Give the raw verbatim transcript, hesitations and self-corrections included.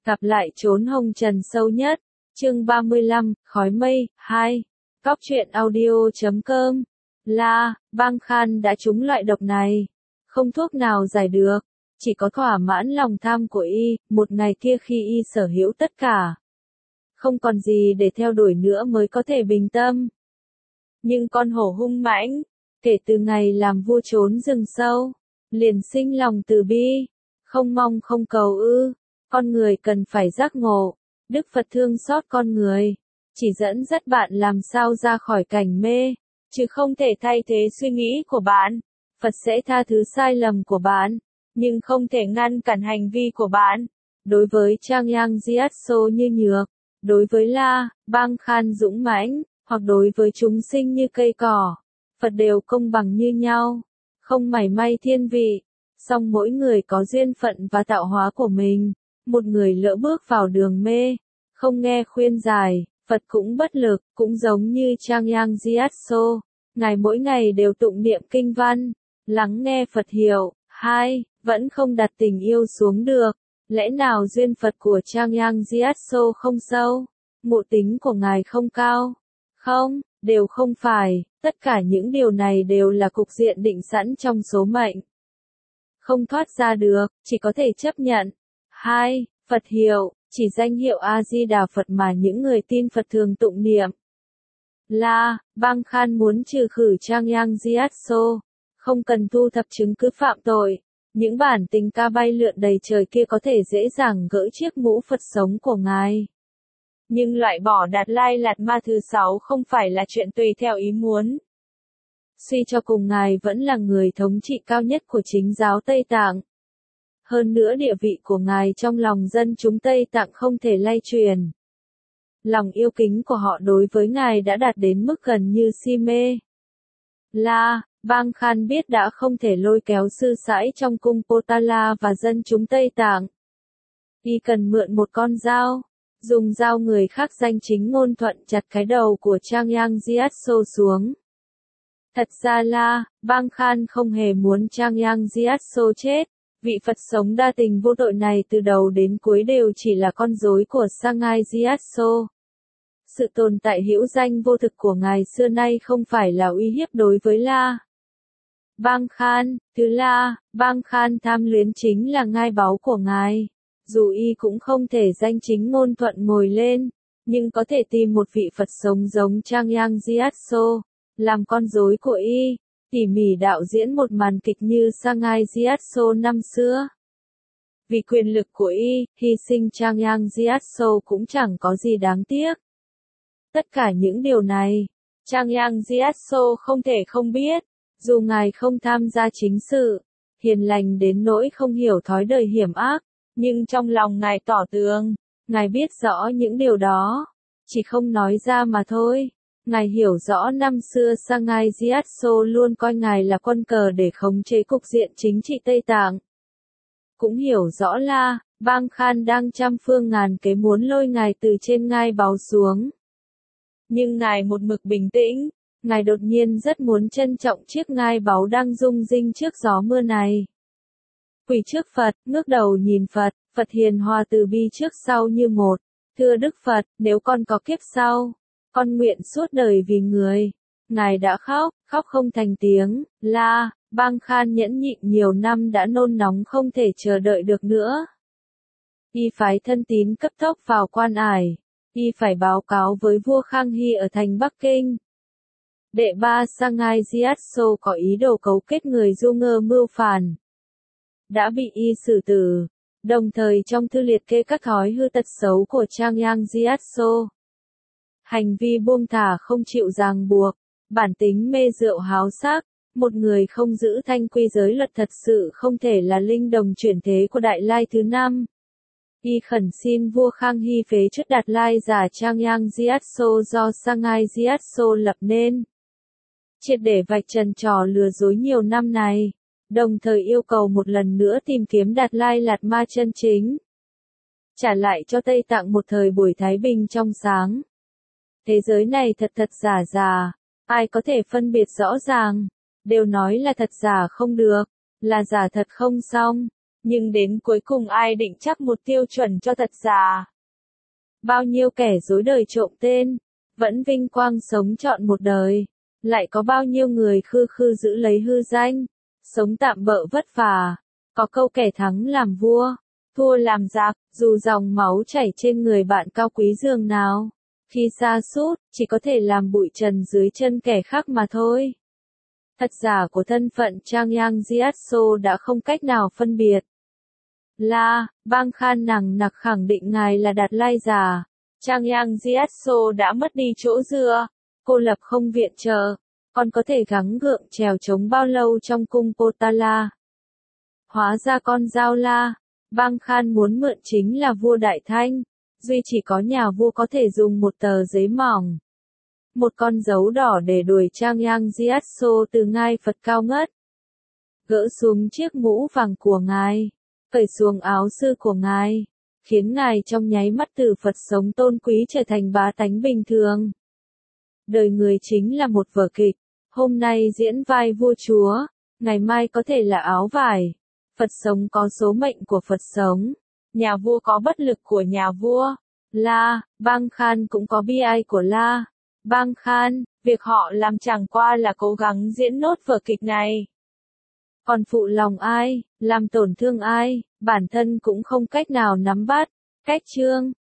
Gặp lại chốn hồng trần sâu nhất. Chương ba mươi lăm, khói mây, hai. Cóc truyện audio chấm com. La, Bang Khan đã trúng loại độc này. Không thuốc nào giải được. Chỉ có thỏa mãn lòng tham của y, một ngày kia khi y sở hữu tất cả. Không còn gì để theo đuổi nữa mới có thể bình tâm. Nhưng con hổ hung mãnh, kể từ ngày làm vua trốn rừng sâu, liền sinh lòng từ bi, không mong không cầu ư. Con người cần phải giác ngộ, Đức Phật thương xót con người, chỉ dẫn dắt bạn làm sao ra khỏi cảnh mê, chứ không thể thay thế suy nghĩ của bạn. Phật sẽ tha thứ sai lầm của bạn, nhưng không thể ngăn cản hành vi của bạn. Đối với Trang Yang Gyatso như nhược, đối với La, Bang Khan dũng mãnh, hoặc đối với chúng sinh như cây cỏ, Phật đều công bằng như nhau, không mảy may thiên vị. Song mỗi người có duyên phận và tạo hóa của mình. Một người lỡ bước vào đường mê, không nghe khuyên giải, Phật cũng bất lực, cũng giống như Trang Yang Gyatso. Ngài mỗi ngày đều tụng niệm kinh văn, lắng nghe Phật hiệu. Hai, vẫn không đặt tình yêu xuống được. Lẽ nào duyên Phật của Trang Yang Gyatso không sâu? Ngộ tính của Ngài không cao? Không, đều không phải. Tất cả những điều này đều là cục diện định sẵn trong số mệnh. Không thoát ra được, chỉ có thể chấp nhận. Hai, Phật hiệu, chỉ danh hiệu A-di-đà Phật mà những người tin Phật thường tụng niệm. La, Bang Khan muốn trừ khử Trang Yang Gyatso, không cần thu thập chứng cứ phạm tội. Những bản tình ca bay lượn đầy trời kia có thể dễ dàng gỡ chiếc mũ Phật sống của Ngài. Nhưng loại bỏ Đạt Lai Lạt Ma thứ sáu không phải là chuyện tùy theo ý muốn. Suy cho cùng Ngài vẫn là người thống trị cao nhất của chính giáo Tây Tạng. Hơn nữa địa vị của Ngài trong lòng dân chúng Tây Tạng không thể lay truyền. Lòng yêu kính của họ đối với Ngài đã đạt đến mức gần như si mê. La, Bang Khan biết đã không thể lôi kéo sư sãi trong cung Potala và dân chúng Tây Tạng. Y cần mượn một con dao, dùng dao người khác danh chính ngôn thuận chặt cái đầu của Trang Yang Gyatso xuống. Thật ra La, Bang Khan không hề muốn Trang Yang Gyatso chết. Vị Phật sống đa tình vô tội này từ đầu đến cuối đều chỉ là con rối của Sangai Gyatso. Sự tồn tại hữu danh vô thực của Ngài xưa nay không phải là uy hiếp đối với La, Bang Khan. Thứ La, Bang Khan tham luyến chính là ngai báu của Ngài. Dù y cũng không thể danh chính ngôn thuận ngồi lên, nhưng có thể tìm một vị Phật sống giống Trang Yang Gyatso, làm con rối của y, tỉ mỉ đạo diễn một màn kịch như Sangai Gyatso năm xưa. Vì quyền lực của y, hy sinh Trang Yang Gyatso cũng chẳng có gì đáng tiếc. Tất cả những điều này, Trang Yang Gyatso không thể không biết. Dù Ngài không tham gia chính sự, hiền lành đến nỗi không hiểu thói đời hiểm ác, nhưng trong lòng Ngài tỏ tường, Ngài biết rõ những điều đó, chỉ không nói ra mà thôi. Ngài hiểu rõ năm xưa Sangai Gyatso luôn coi Ngài là quân cờ để khống chế cục diện chính trị Tây Tạng. Cũng hiểu rõ là, Bang Khan đang trăm phương ngàn kế muốn lôi Ngài từ trên ngai báu xuống. Nhưng Ngài một mực bình tĩnh. Ngài đột nhiên rất muốn trân trọng chiếc ngai báu đang rung rinh trước gió mưa này. Quỳ trước Phật, ngước đầu nhìn Phật, Phật hiền hòa từ bi trước sau như một. Thưa Đức Phật, nếu con có kiếp sau, con nguyện suốt đời vì người. Ngài đã khóc, khóc không thành tiếng. La, Bang Khan nhẫn nhịn nhiều năm đã nôn nóng không thể chờ đợi được nữa. Y phái thân tín cấp tốc vào Quan Ải. Y phải báo cáo với vua Khang Hy ở thành Bắc Kinh. Đệ ba Sangai Gyatso có ý đồ cấu kết người du ngơ mưu phản, đã bị y xử tử, đồng thời trong thư liệt kê các thói hư tật xấu của Trang Yang Gyatso. Hành vi buông thả không chịu ràng buộc, bản tính mê rượu háo sắc, một người không giữ thanh quy giới luật thật sự không thể là linh đồng chuyển thế của Đại Lai thứ năm. Y khẩn xin vua Khang Hy phế truất Đạt Lai giả Trang Yang Gyatso do Sangai Gyatso lập nên, triệt để vạch trần trò lừa dối nhiều năm này, đồng thời yêu cầu một lần nữa tìm kiếm Đạt Lai Lạt Ma chân chính, trả lại cho Tây Tạng một thời buổi thái bình trong sáng. Thế giới này thật thật giả giả, ai có thể phân biệt rõ ràng, đều nói là thật giả không được, là giả thật không xong, Nhưng đến cuối cùng ai định chắc một tiêu chuẩn cho thật giả? Bao nhiêu kẻ dối đời trộm tên, vẫn vinh quang sống trọn một đời. Lại có bao nhiêu người khư khư giữ lấy hư danh, sống tạm bợ vất vả. Có câu kẻ thắng làm vua, thua làm giặc, dù dòng máu chảy trên người bạn cao quý dường nào. Khi sa sút, chỉ có thể làm bụi trần dưới chân kẻ khác mà thôi. Thật giả của thân phận Trang Yang Gyatso đã không cách nào phân biệt. La, Bang Khan nằng nặc khẳng định ngài là Đạt Lai giả. Trang Yang Gyatso đã mất đi chỗ dựa, cô lập không viện trợ, còn có thể gắng gượng trèo trống bao lâu trong cung Potala. Hóa ra con dao La, Bang Khan muốn mượn chính là vua Đại Thanh, duy chỉ có nhà vua có thể dùng một tờ giấy mỏng. Một con dấu đỏ để đuổi Trang Yang Gyatso từ ngai Phật cao ngất. Gỡ xuống chiếc mũ vàng của ngài, cởi xuống áo sư của ngài, khiến ngài trong nháy mắt từ Phật sống tôn quý trở thành bá tánh bình thường. Đời người chính là một vở kịch, hôm nay diễn vai vua chúa, ngày mai có thể là áo vải. Phật sống có số mệnh của Phật sống, nhà vua có bất lực của nhà vua. La, Bang Khan cũng có bi ai của La, Bang Khan, việc họ làm chẳng qua là cố gắng diễn nốt vở kịch này. Còn phụ lòng ai, làm tổn thương ai, bản thân cũng không cách nào nắm bắt. Cách chương